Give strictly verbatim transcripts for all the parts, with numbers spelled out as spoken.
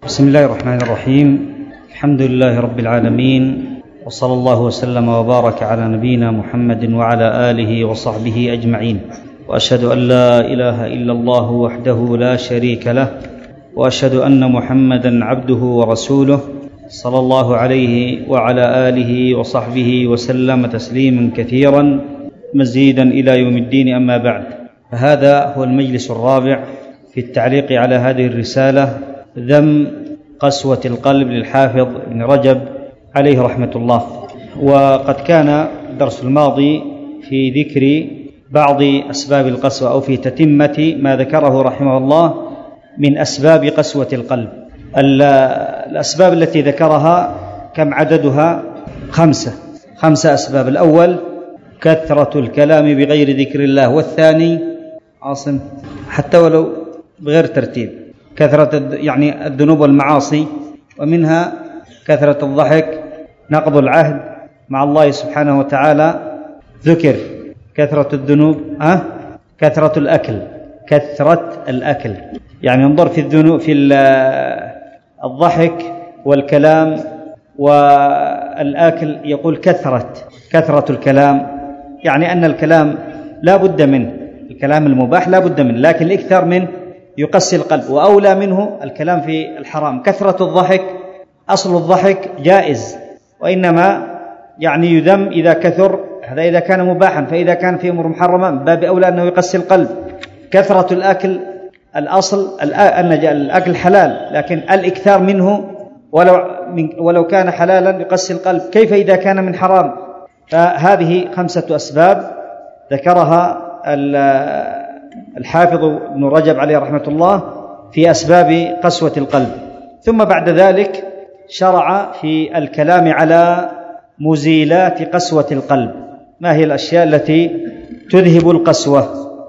بسم الله الرحمن الرحيم. الحمد لله رب العالمين، وصلى الله وسلم وبارك على نبينا محمد وعلى آله وصحبه أجمعين، وأشهد أن لا إله إلا الله وحده لا شريك له، وأشهد أن محمدًا عبده ورسوله، صلى الله عليه وعلى آله وصحبه وسلم تسليمًا كثيرًا مزيدًا إلى يوم الدين. أما بعد، فهذا هو المجلس الرابع في التعليق على هذه الرسالة، ذم قسوة القلب للحافظ ابن رجب عليه رحمة الله. وقد كان الدرس الماضي في ذكر بعض أسباب القسوة، أو في تتمة ما ذكره رحمه الله من أسباب قسوة القلب. الأسباب التي ذكرها كم عددها؟ خمسة خمسة أسباب. الأول كثرة الكلام بغير ذكر الله، والثاني عاصم حتى ولو بغير ترتيب، كثرة يعني الذنوب والمعاصي، ومنها كثرة الضحك، نقض العهد مع الله سبحانه وتعالى ذكر، كثرة الذنوب، أه؟ كثرة الأكل، كثرة الأكل يعني انظر في الذنوب، في الضحك والكلام والأكل يقول كثرة كثرة الكلام، يعني أن الكلام لا بد منه، الكلام المباح لا بد منه، لكن الإكثار منه يقسي القلب، وأولى منه الكلام في الحرام. كثرة الضحك، أصل الضحك جائز، وإنما يعني يذم إذا كثر، هذا إذا كان مباحا، فإذا كان في أمور محرمة باب أولى أنه يقسي القلب. كثرة الأكل، الأصل أن الأكل حلال، لكن الإكثار منه ولو, ولو كان حلالا يقسي القلب، كيف إذا كان من حرام؟ فهذه خمسة أسباب ذكرها الحافظ ابن رجب عليه رحمة الله في أسباب قسوة القلب. ثم بعد ذلك شرع في الكلام على مزيلات قسوة القلب، ما هي الأشياء التي تذهب القسوة.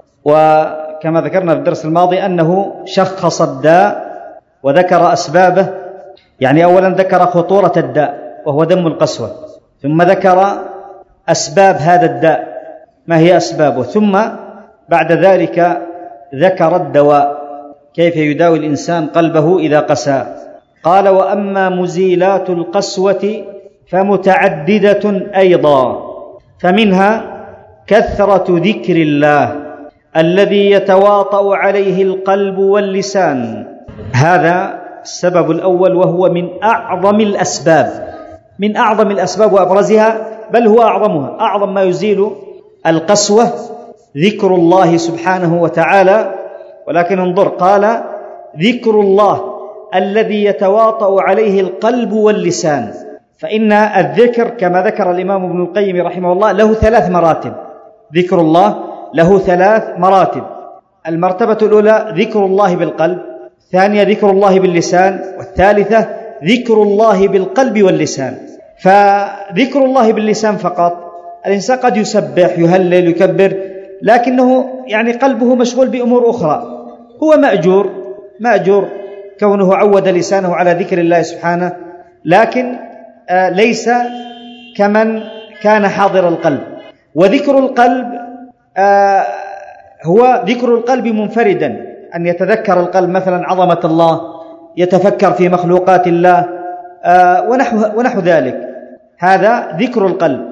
وكما ذكرنا في الدرس الماضي أنه شخص الداء وذكر أسبابه، يعني أولا ذكر خطورة الداء وهو دم القسوة، ثم ذكر أسباب هذا الداء ما هي أسبابه، ثم بعد ذلك ذكر الدواء، كيف يداوي الإنسان قلبه إذا قسى. قال: وأما مزيلات القسوة فمتعددة أيضا، فمنها كثرة ذكر الله الذي يتواطأ عليه القلب واللسان. هذا السبب الأول، وهو من أعظم الأسباب، من أعظم الأسباب وأبرزها، بل هو أعظمها، أعظم ما يزيل القسوة ذكر الله سبحانه وتعالى. ولكن انظر، قال ذكر الله الذي يتواطأ عليه القلب واللسان، فإن الذكر كما ذكر الإمام ابن القيم رحمه الله له ثلاث مراتب. ذكر الله له ثلاث مراتب: المرتبة الأولى ذكر الله بالقلب، الثانية ذكر الله باللسان، والثالثة ذكر الله بالقلب واللسان. فذكر الله باللسان فقط، الإنسان قد يسبح يهلل يكبر، لكنه يعني قلبه مشغول بأمور أخرى، هو مأجور مأجور كونه عود لسانه على ذكر الله سبحانه، لكن آه ليس كمن كان حاضر القلب. وذكر القلب آه هو ذكر القلب منفردا، أن يتذكر القلب مثلا عظمة الله، يتفكر في مخلوقات الله آه ونحو, ونحو ذلك، هذا ذكر القلب.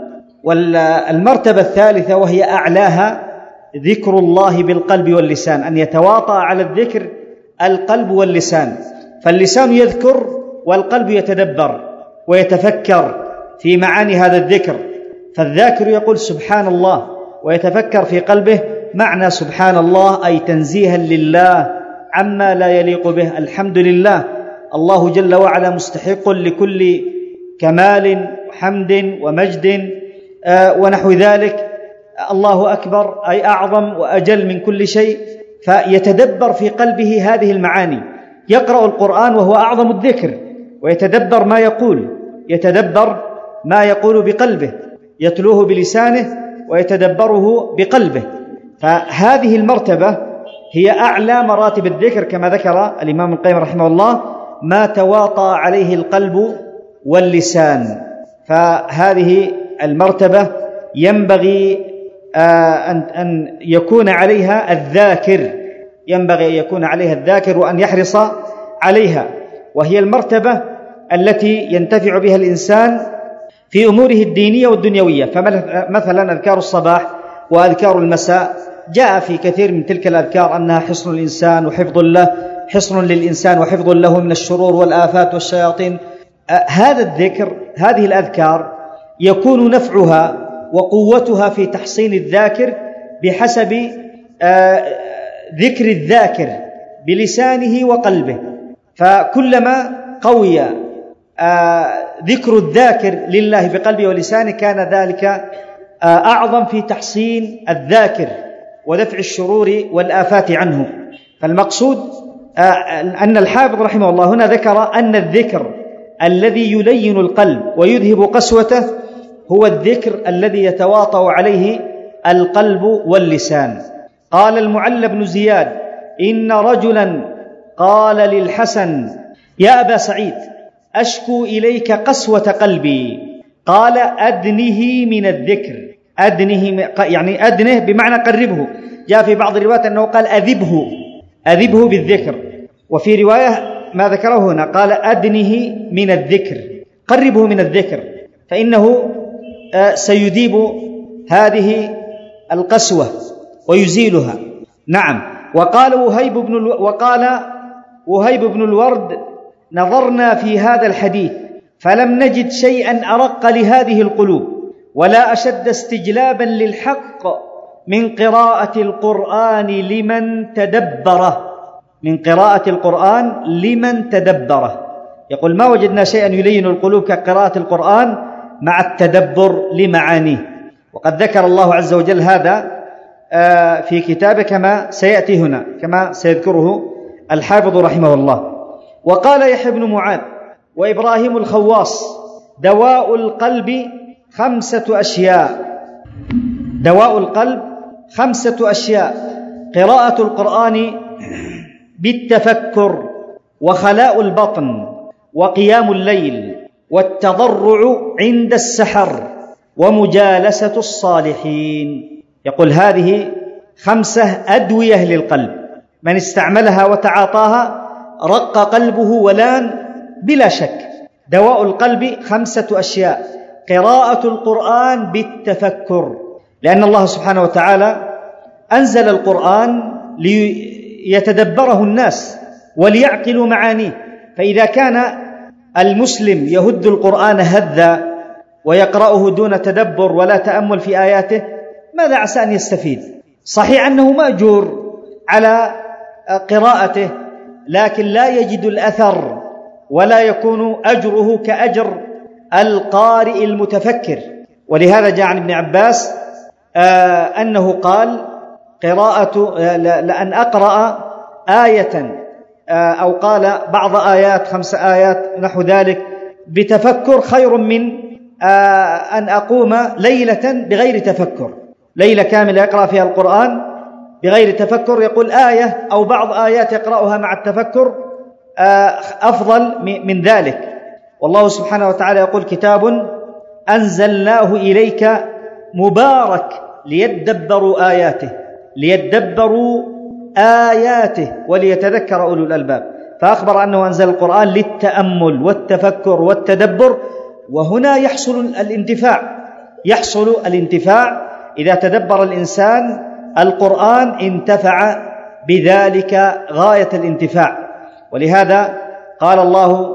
والمرتبة الثالثة وهي أعلاها ذكر الله بالقلب واللسان، أن يتواطأ على الذكر القلب واللسان، فاللسان يذكر والقلب يتدبر ويتفكر في معاني هذا الذكر. فالذاكر يقول سبحان الله ويتفكر في قلبه معنى سبحان الله، أي تنزيها لله عما لا يليق به. الحمد لله، الله جل وعلا مستحق لكل كمال وحمد ومجد آه ونحو ذلك. الله أكبر، أي أعظم وأجل من كل شيء، فيتدبر في قلبه هذه المعاني. يقرأ القرآن وهو أعظم الذكر، ويتدبر ما يقول، يتدبر ما يقول بقلبه، يتلوه بلسانه ويتدبره بقلبه. فهذه المرتبة هي أعلى مراتب الذكر، كما ذكر الإمام القيم رحمه الله: ما تواطأ عليه القلب واللسان. فهذه المرتبة ينبغي أن يكون عليها الذاكر، ينبغي أن يكون عليها الذاكر وأن يحرص عليها. وهي المرتبة التي ينتفع بها الإنسان في أموره الدينية والدنيوية. فمثلا أذكار الصباح وأذكار المساء جاء في كثير من تلك الأذكار أنها حصن الإنسان وحفظ له، حصن للإنسان وحفظ له من الشرور والآفات والشياطين. هذا الذكر، هذه الأذكار يكون نفعها وقوتها في تحصين الذاكر بحسب ذكر الذاكر بلسانه وقلبه. فكلما قوي ذكر الذاكر لله بقلبه ولسانه كان ذلك أعظم في تحصين الذاكر ودفع الشرور والآفات عنه. فالمقصود أن الحافظ رحمه الله هنا ذكر أن الذكر الذي يلين القلب ويذهب قسوته هو الذكر الذي يتواطأ عليه القلب واللسان. قال المعلى بن زياد: إن رجلا قال للحسن: يا أبا سعيد، أشكو إليك قسوة قلبي. قال: أدنه من الذكر. أدنه يعني أدنه بمعنى قربه. جاء في بعض الروايات أنه قال: أذبه أذبه بالذكر، وفي رواية ما ذكره هنا قال: أدنه من الذكر، قربه من الذكر، فإنه سيذيب هذه القسوة ويزيلها. نعم. وقال وهيب بن الو... وقال وهيب بن الورد: نظرنا في هذا الحديث فلم نجد شيئا أرق لهذه القلوب ولا أشد استجلابا للحق من قراءة القرآن لمن تدبره من قراءة القرآن لمن تدبره. يقول: ما وجدنا شيئا يلين القلوب كقراءة القرآن مع التدبر لمعانيه. وقد ذكر الله عز وجل هذا في كتابه كما سيأتي هنا، كما سيذكره الحافظ رحمه الله. وقال يحيى بن معاذ وإبراهيم الخواص: دواء القلب خمسة أشياء. دواء القلب خمسة أشياء: قراءة القرآن بالتفكر، وخلاء البطن، وقيام الليل، والتضرع عند السحر، ومجالسة الصالحين. يقول: هذه خمسة أدوية للقلب، من استعملها وتعاطاها رق قلبه ولان بلا شك. دواء القلب خمسة أشياء: قراءة القرآن بالتفكر، لأن الله سبحانه وتعالى أنزل القرآن ليتدبره الناس وليعقلوا معانيه. فإذا كان المسلم يهد القرآن هذا ويقرأه دون تدبر ولا تأمل في آياته، ماذا عسى أن يستفيد؟ صحيح أنه مأجور على قراءته، لكن لا يجد الأثر ولا يكون أجره كأجر القارئ المتفكر. ولهذا جاء عن ابن عباس آه أنه قال: قراءة آه لأن أقرأ آية آه أو قال بعض آيات، خمس آيات نحو ذلك، بتفكر خير من آه أن أقوم ليلة بغير تفكر، ليلة كاملة يقرأ فيها القرآن بغير تفكر. يقول: آية أو بعض آيات يقرأها مع التفكر آه أفضل من ذلك. والله سبحانه وتعالى يقول: كتاب أنزلناه إليك مبارك ليدبروا آياته ليدبروا آياته وليتذكر أولو الألباب. فأخبر أنه أنزل القرآن للتأمل والتفكر والتدبر، وهنا يحصل الانتفاع يحصل الانتفاع إذا تدبر الإنسان القرآن انتفع بذلك غاية الانتفاع. ولهذا قال الله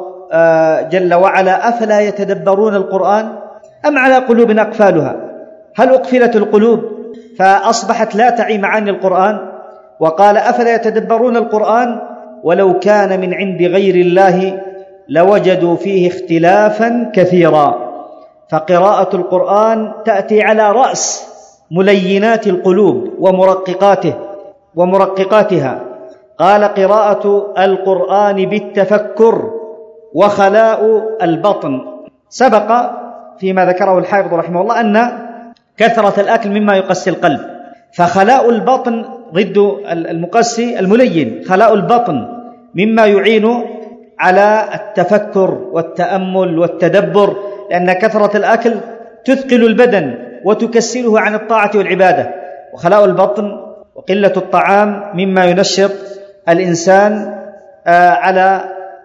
جل وعلا: أفلا يتدبرون القرآن أم على قلوب أقفالها؟ هل أقفلت القلوب فأصبحت لا تعي معاني القرآن؟ وقال: أفلا يتدبرون القرآن ولو كان من عند غير الله لوجدوا فيه اختلافا كثيرا. فقراءة القرآن تأتي على رأس ملينات القلوب ومرققاته ومرققاتها. قال: قراءة القرآن بالتفكر، وخلاء البطن. سبق فيما ذكره الحافظ رحمه الله أن كثرة الأكل مما يقسي القلب، فخلاء البطن ضد المقسي الملين. خلاء البطن مما يعين على التفكر والتأمل والتدبر، لأن كثرة الأكل تثقل البدن وتكسله عن الطاعة والعبادة. وخلاء البطن وقلة الطعام مما ينشط الإنسان على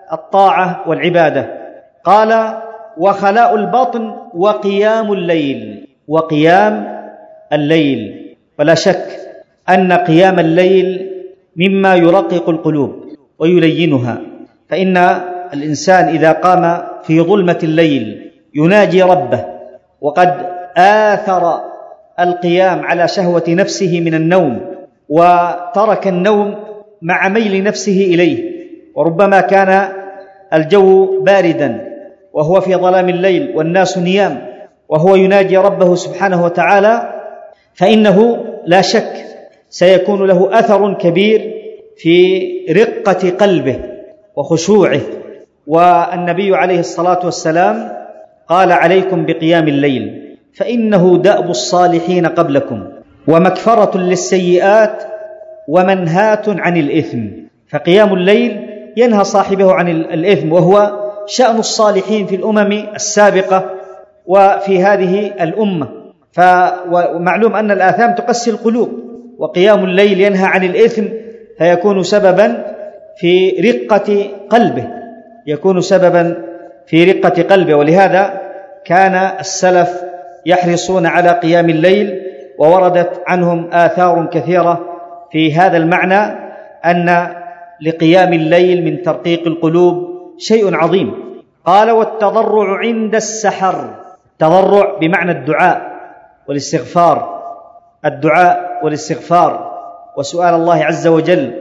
الطاعة والعبادة. قال: وخلاء البطن وقيام الليل. وقيام الليل، ولا شك أن قيام الليل مما يرقق القلوب ويلينها، فإن الإنسان إذا قام في ظلمة الليل يناجي ربه، وقد آثر القيام على شهوة نفسه من النوم، وترك النوم مع ميل نفسه إليه، وربما كان الجو باردا وهو في ظلام الليل والناس نيام وهو يناجي ربه سبحانه وتعالى، فإنه لا شك سيكون له أثر كبير في رقة قلبه وخشوعه. والنبي عليه الصلاة والسلام قال: عليكم بقيام الليل فإنه دأب الصالحين قبلكم ومكفرة للسيئات ومنهاة عن الإثم. فقيام الليل ينهى صاحبه عن الإثم، وهو شأن الصالحين في الأمم السابقة وفي هذه الأمة. فمعلوم أن الآثام تقسي القلوب، وقيام الليل ينهى عن الإثم فيكون سببا في رقة قلبه، يكون سببا في رقة قلبه. ولهذا كان السلف يحرصون على قيام الليل، ووردت عنهم آثار كثيرة في هذا المعنى، أن لقيام الليل من ترقيق القلوب شيء عظيم. قال: والتضرع عند السحر. تضرع بمعنى الدعاء والاستغفار، الدعاء والاستغفار وسؤال الله عز وجل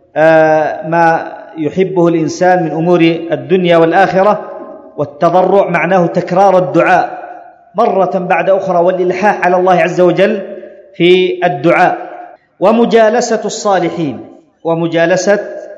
ما يحبه الإنسان من أمور الدنيا والآخرة. والتضرع معناه تكرار الدعاء مرة بعد أخرى، والإلحاح على الله عز وجل في الدعاء. ومجالسة الصالحين، ومجالسة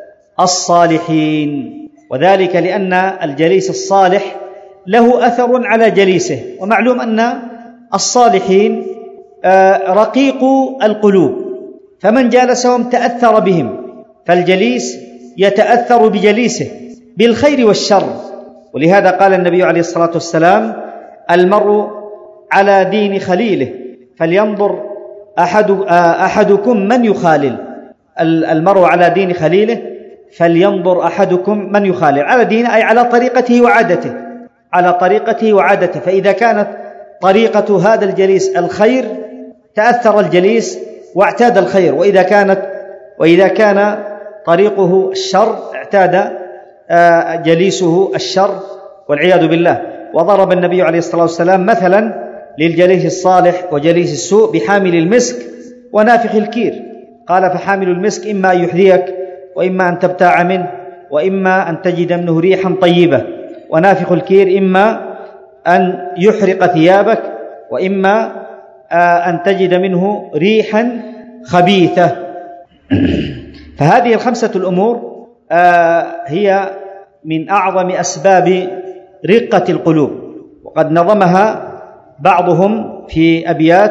الصالحين، وذلك لأن الجليس الصالح له أثر على جليسه. ومعلوم أن الصالحين رقيق القلوب، فمن جالسهم تأثر بهم، فالجليس يتأثر بجليسه بالخير والشر. ولهذا قال النبي عليه الصلاة والسلام: المرء على دين خليله فلينظر أحد أحدكم من يخالل. المرء على دين خليله فلينظر أحدكم من يخالل. على دين أي على طريقته وعادته، على طريقته وعادته. فإذا كانت طريقة هذا الجليس الخير تأثر الجليس واعتاد الخير، وإذا كانت وإذا كان طريقه الشر اعتاد جليسه الشر والعياذ بالله. وضرب النبي عليه الصلاة والسلام مثلا للجليس الصالح وجليس السوء بحامل المسك ونافخ الكير. قال: فحامل المسك إما أن يحذيك، وإما أن تبتاع منه، وإما أن تجد منه ريحا طيبة، ونافخ الكير إما أن يحرق ثيابك، وإما أن تجد منه ريحا خبيثة. فهذه الخمسة الأمور هي من أعظم أسباب رقة القلوب، وقد نظمها بعضهم في أبيات،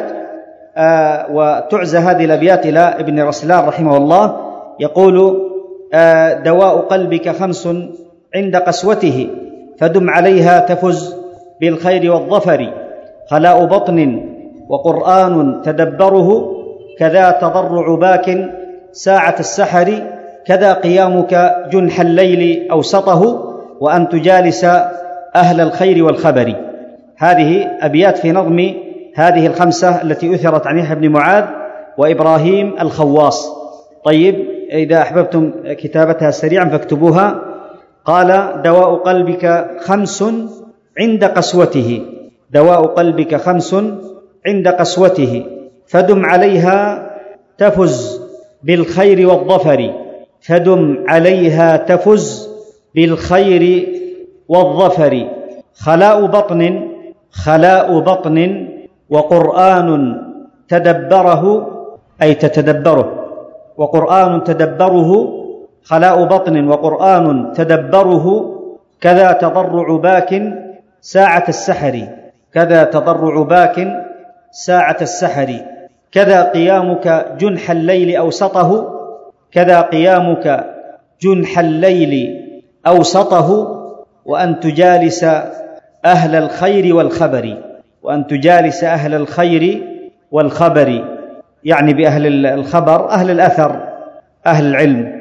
وتعزى هذه الأبيات إلى ابن رسلان رحمه الله، يقول: دواء قلبك خمس عند قسوته فدم عليها تفز بالخير والظفر، خلاء بطن وقرآن تدبره، كذا تضرع باك ساعة السحر، كذا قيامك جنح الليل أوسطه، وأن تجالس أهل الخير والخبر. هذه أبيات في نظم هذه الخمسة التي أثرت عن يحيى بن معاذ وإبراهيم الخواص. طيب، إذا أحببتم كتابتها سريعا فاكتبوها. قال: دواء قلبك خمس عند قسوته، دواء قلبك خمس عند قسوته فدم عليها تفز بالخير والظفر، فدم عليها تفز بالخير والظفر، خلاء بطن خلاء بطن وقرآن تدبره أي تتدبره، وقرآن تدبره، خلاء بطن وقرآن تدبره، كذا تضرع باك ساعة السحر، كذا تضرع باك ساعة السحر، كذا قيامك جنح الليل أوسطه، كذا قيامك جنح الليل أوسطه، وأن تجالس أهل الخير والخبر، وأن تجالس أهل الخير والخبر، يعني بأهل الخبر أهل الأثر أهل العلم.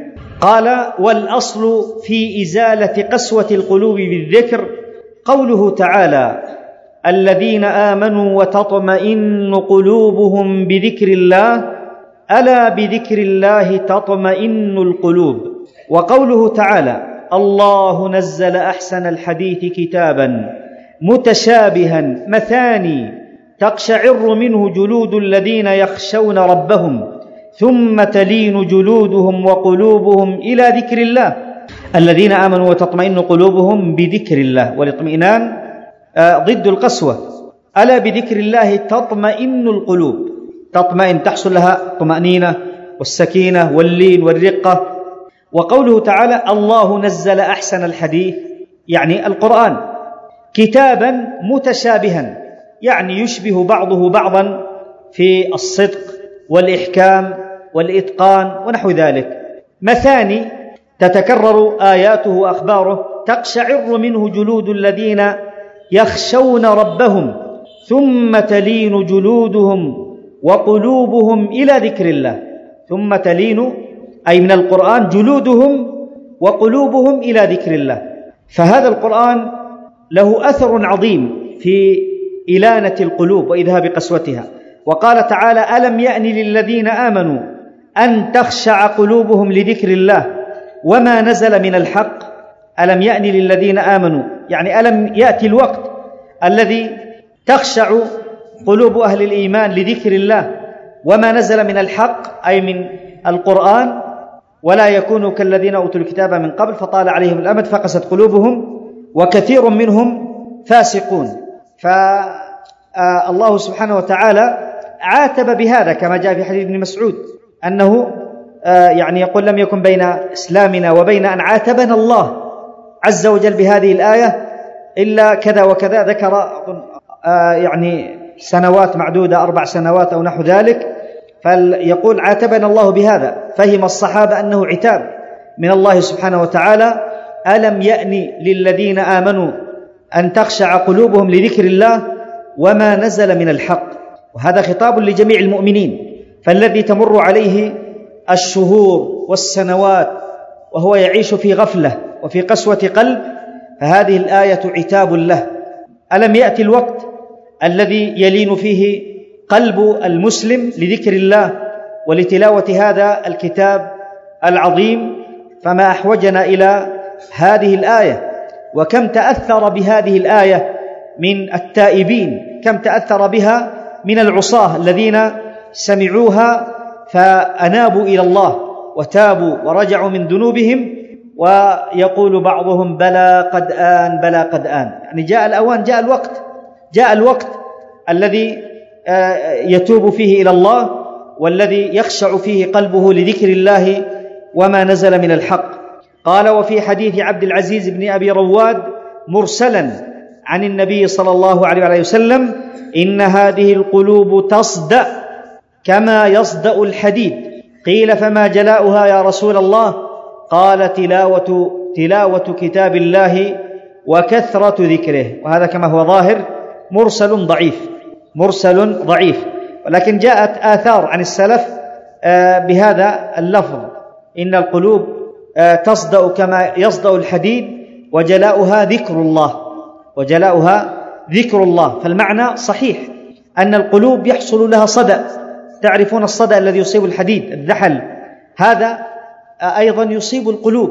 قال: والأصل في إزالة قسوة القلوب بالذكر قوله تعالى: الذين آمنوا وتطمئن قلوبهم بذكر الله ألا بذكر الله تطمئن القلوب. وقوله تعالى: الله نزل أحسن الحديث كتابا متشابها مثاني تقشعر منه جلود الذين يخشون ربهم ثم تلين جلودهم وقلوبهم إلى ذكر الله. الذين آمنوا وتطمئن قلوبهم بذكر الله، والاطمئنان ضد القسوة. ألا بذكر الله تطمئن القلوب، تطمئن، تحصل لها طمأنينة والسكينة واللين والرقة. وقوله تعالى: الله نزل أحسن الحديث، يعني القرآن، كتابا متشابها، يعني يشبه بعضه بعضا في الصدق والإحكام والإتقان ونحو ذلك. مثاني، تتكرر آياته وأخباره، تقشعر منه جلود الذين يخشون ربهم ثم تلين جلودهم وقلوبهم إلى ذكر الله. ثم تلين أي من القرآن جلودهم وقلوبهم إلى ذكر الله. فهذا القرآن له أثر عظيم في إلانة القلوب وإذهاب قسوتها. وقال تعالى: ألم يأن للذين آمنوا أن تخشع قلوبهم لذكر الله وما نزل من الحق. ألم يأن للذين آمنوا، يعني ألم يأتي الوقت الذي تخشع قلوب أهل الإيمان لذكر الله وما نزل من الحق، أي من القرآن، ولا يكونوا كالذين أوتوا الكتاب من قبل فطال عليهم الأمد فقست قلوبهم وكثير منهم فاسقون. فالله سبحانه وتعالى عاتب بهذا كما جاء في حديث ابن مسعود أنه يعني يقول: لم يكن بين إسلامنا وبين أن عاتبنا الله عز وجل بهذه الآية إلا كذا وكذا. ذكر يعني سنوات معدودة، أربع سنوات أو نحو ذلك، فيقول: عاتبنا الله بهذا. فهم الصحابة أنه عتاب من الله سبحانه وتعالى: ألم يأن للذين آمنوا أن تخشع قلوبهم لذكر الله وما نزل من الحق. وهذا خطاب لجميع المؤمنين. فالذي تمر عليه الشهور والسنوات وهو يعيش في غفلة وفي قسوة قلب، فهذه الآية عتاب له. ألم يأتي الوقت الذي يلين فيه قلب المسلم لذكر الله ولتلاوة هذا الكتاب العظيم؟ فما أحوجنا إلى هذه الآية. وكم تأثر بهذه الآية من التائبين، كم تأثر بها من العصاة الذين سمعوها فأنابوا إلى الله وتابوا ورجعوا من ذنوبهم، ويقول بعضهم: بلى قد آن، بلى قد آن. يعني جاء الأوان، جاء الوقت، جاء الوقت الذي يتوب فيه إلى الله والذي يخشع فيه قلبه لذكر الله وما نزل من الحق. قال: وفي حديث عبد العزيز بن أبي رواد مرسلا عن النبي صلى الله عليه وسلم: إن هذه القلوب تصدأ كما يصدأ الحديد. قيل: فما جلاؤها يا رسول الله؟ قال: تلاوة تلاوة كتاب الله وكثرة ذكره. وهذا كما هو ظاهر مرسل ضعيف، مرسل ضعيف، ولكن جاءت آثار عن السلف بهذا اللفظ: إن القلوب تصدأ كما يصدأ الحديد وجلاؤها ذكر الله، وجلاؤها ذكر الله. فالمعنى صحيح أن القلوب يحصل لها صدأ. تعرفون الصدأ الذي يصيب الحديد، الذحل، هذا أيضا يصيب القلوب.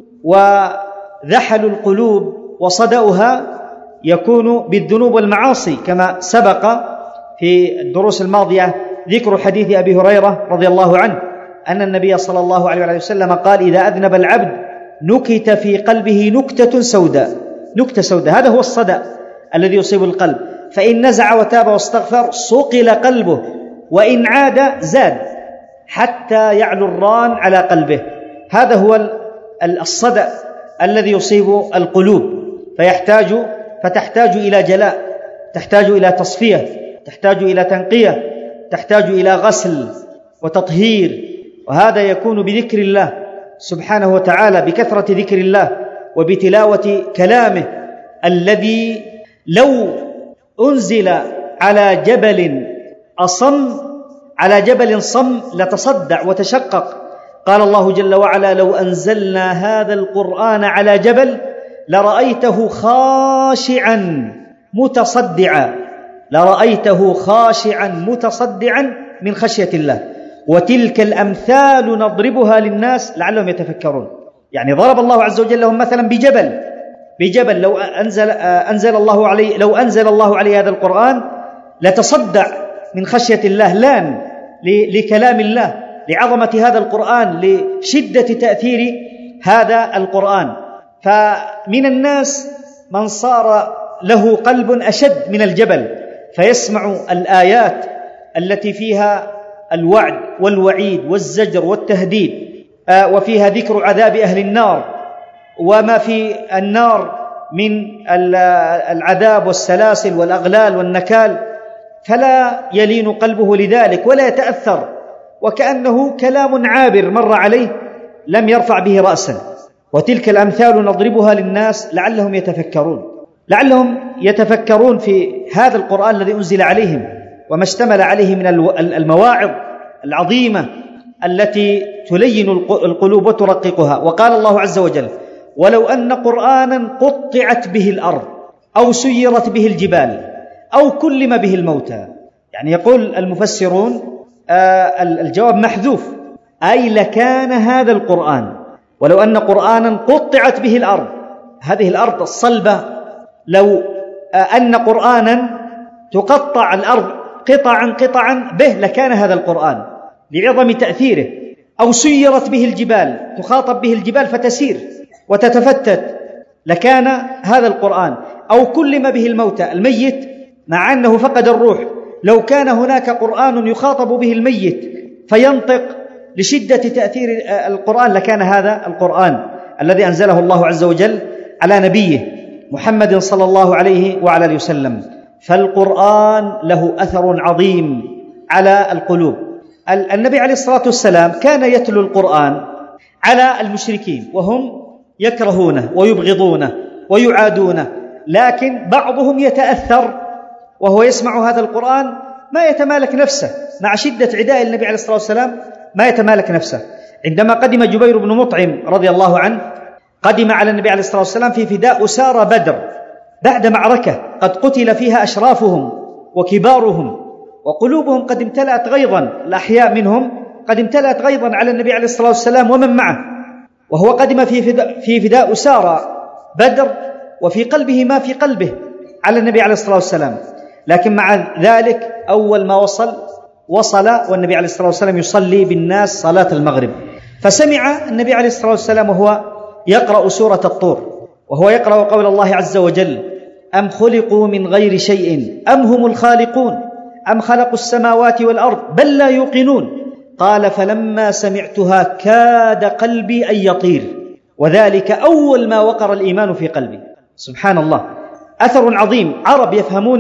وذحل القلوب وصدأها يكون بالذنوب والمعاصي، كما سبق في الدروس الماضية ذكر حديث أبي هريرة رضي الله عنه أن النبي صلى الله عليه وسلم قال: إذا أذنب العبد نكت في قلبه نكتة سوداء، نكتة سوداء، هذا هو الصدأ الذي يصيب القلب. فإن نزع وتاب واستغفر صقل قلبه، وإن عاد زاد حتى يعلو الران على قلبه. هذا هو الصدأ الذي يصيب القلوب، فيحتاج فتحتاج إلى جلاء، تحتاج إلى تصفية، تحتاج إلى تنقية، تحتاج إلى غسل وتطهير. وهذا يكون بذكر الله سبحانه وتعالى، بكثرة ذكر الله وبتلاوة كلامه الذي لو أنزل على جبل أصم، على جبل صم لتصدع وتشقق قال الله جل وعلا: لو أنزلنا هذا القرآن على جبل لرأيته خاشعا متصدعا لرأيته خاشعا متصدعا من خشية الله وتلك الأمثال نضربها للناس لعلهم يتفكرون. يعني ضرب الله عز وجل لهم مثلا بجبل بجبل لو أنزل أنزل الله عليه لو أنزل الله عليه هذا القرآن لتصدع من خشية الله، لان لكلام الله، لعظمة هذا القرآن، لشدة تأثير هذا القرآن. فمن الناس من صار له قلب أشد من الجبل فيسمع الآيات التي فيها الوعد والوعيد والزجر والتهديد، وفيها ذكر عذاب أهل النار وما في النار من العذاب والسلاسل والأغلال والنكال، فلا يلين قلبه لذلك ولا يتأثر، وكأنه كلام عابر مر عليه لم يرفع به رأسا. وتلك الأمثال نضربها للناس لعلهم يتفكرون لعلهم يتفكرون في هذا القرآن الذي أنزل عليهم وما اشتمل عليه من المواعظ العظيمة التي تلين القلوب وترققها. وقال الله عز وجل: ولو أن قرآنا قطعت به الأرض أو سيرت به الجبال أو كلم به الموتى. يعني يقول المفسرون آه الجواب محذوف، أي لكان هذا القرآن ولو أن قرآنا قطعت به الأرض، هذه الأرض الصلبة، لو آه أن قرآنا تقطع الأرض قطعا قطعا به لكان هذا القرآن لعظم تأثيره، أو سيرت به الجبال، تخاطب به الجبال فتسير وتتفتت لكان هذا القرآن، أو كلم به الموتى، الميت مع أنه فقد الروح لو كان هناك قرآن يخاطب به الميت فينطق لشدة تأثير القرآن لكان هذا القرآن الذي أنزله الله عز وجل على نبيه محمد صلى الله عليه وعلى آله وسلم. فالقرآن له أثر عظيم على القلوب. النبي عليه الصلاة والسلام كان يتلو القرآن على المشركين وهم يكرهونه ويبغضونه ويعادونه، لكن بعضهم يتأثر وهو يسمع هذا القرآن ما يتمالك نفسه مع شدة عداء النبي عليه الصلاة والسلام، ما يتمالك نفسه. عندما قدم جبير بن مطعم رضي الله عنه قدم على النبي عليه الصلاة والسلام في فداء أسارى بدر بعد معركة قد قتل فيها أشرافهم وكبارهم وقلوبهم قد امتلأت غيظا، الأحياء منهم قد امتلأت غيظا على النبي عليه الصلاة والسلام ومن معه، وهو قدم في فداء, في فداء أسارى بدر وفي قلبه ما في قلبه على النبي عليه الصلاة والسلام. لكن مع ذلك أول ما وصل وصل والنبي عليه الصلاة والسلام يصلي بالناس صلاة المغرب، فسمع النبي عليه الصلاة والسلام وهو يقرأ سورة الطور وهو يقرأ قول الله عز وجل: أم خلقوا من غير شيء أم هم الخالقون أم خلقوا السماوات والأرض بل لا يوقنون. قال: فلما سمعتها كاد قلبي أن يطير، وذلك أول ما وقر الإيمان في قلبي. سبحان الله، أثر عظيم. عرب يفهمون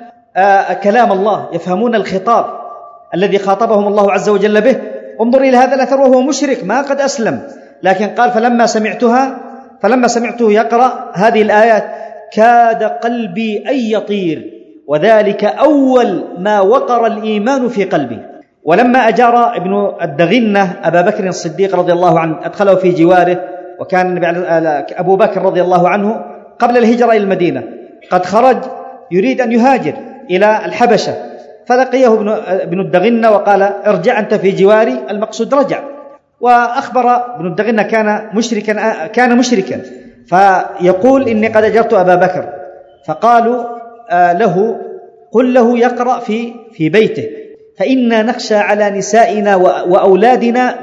آه كلام الله، يفهمون الخطاب الذي خاطبهم الله عز وجل به. انظر إلى هذا الأثر وهو مشرك ما قد أسلم، لكن قال: فلما سمعتها فلما سمعته يقرأ هذه الآيات كاد قلبي أن يطير، وذلك أول ما وقر الإيمان في قلبي. ولما أجار ابن الدغنة أبا بكر الصديق رضي الله عنه أدخله في جواره، وكان النبي أبو بكر رضي الله عنه قبل الهجرة إلى المدينة قد خرج يريد أن يهاجر إلى الحبشة، فلقيه ابن الدغنة وقال: ارجع أنت في جواري. المقصود رجع، وأخبر ابن الدغنة كان مشركا كان مشركا فيقول: إني قد أجرت أبا بكر. فقالوا له: قل له يقرأ في في بيته، فإنا نخشى على نسائنا وأولادنا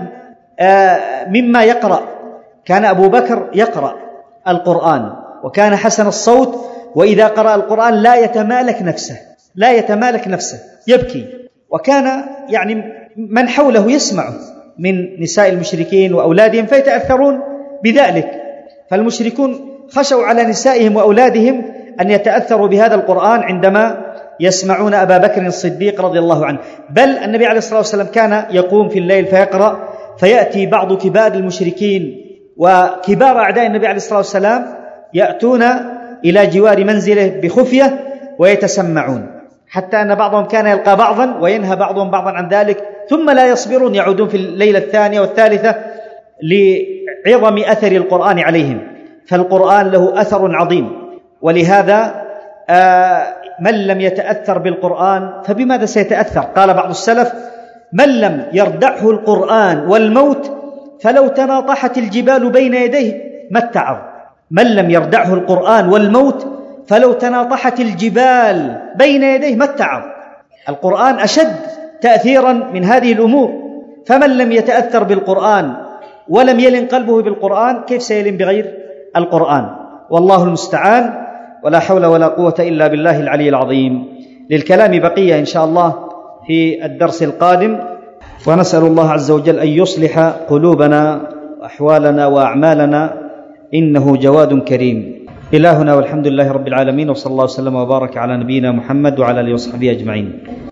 مما يقرأ. كان أبو بكر يقرأ القرآن وكان حسن الصوت، وإذا قرأ القرآن لا يتمالك نفسه لا يتمالك نفسه يبكي، وكان يعني من حوله يسمعه من نساء المشركين وأولادهم فيتأثرون بذلك. فالمشركون خشوا على نسائهم وأولادهم أن يتأثروا بهذا القرآن عندما يسمعون أبا بكر الصديق رضي الله عنه. بل النبي عليه الصلاة والسلام كان يقوم في الليل فيقرأ، فيأتي بعض كبار المشركين وكبار أعداء النبي عليه الصلاة والسلام يأتون إلى جوار منزله بخفية ويتسمعون، حتى أن بعضهم كان يلقى بعضا وينهى بعضهم بعضا عن ذلك، ثم لا يصبرون يعودون في الليلة الثانية والثالثة لعظم أثر القرآن عليهم، فالقرآن له أثر عظيم. ولهذا من لم يتأثر بالقرآن فبماذا سيتأثر؟ قال بعض السلف: من لم يردعه القرآن والموت فلو تناطحت الجبال بين يديه ما اتعظ. من لم يردعه القرآن والموت فلو تناطحت الجبال بين يديه ما اتعظ. القرآن أشد تأثيرا من هذه الأمور، فمن لم يتأثر بالقرآن ولم يلن قلبه بالقرآن كيف سيلن بغير القرآن؟ والله المستعان، ولا حول ولا قوة إلا بالله العلي العظيم. للكلام بقية إن شاء الله في الدرس القادم، ونسأل الله عز وجل أن يصلح قلوبنا وأحوالنا وأعمالنا، إنه جواد كريم. إلهنا والحمد لله رب العالمين، وصلى الله وسلم وبارك على نبينا محمد وعلى آله وصحبه أجمعين.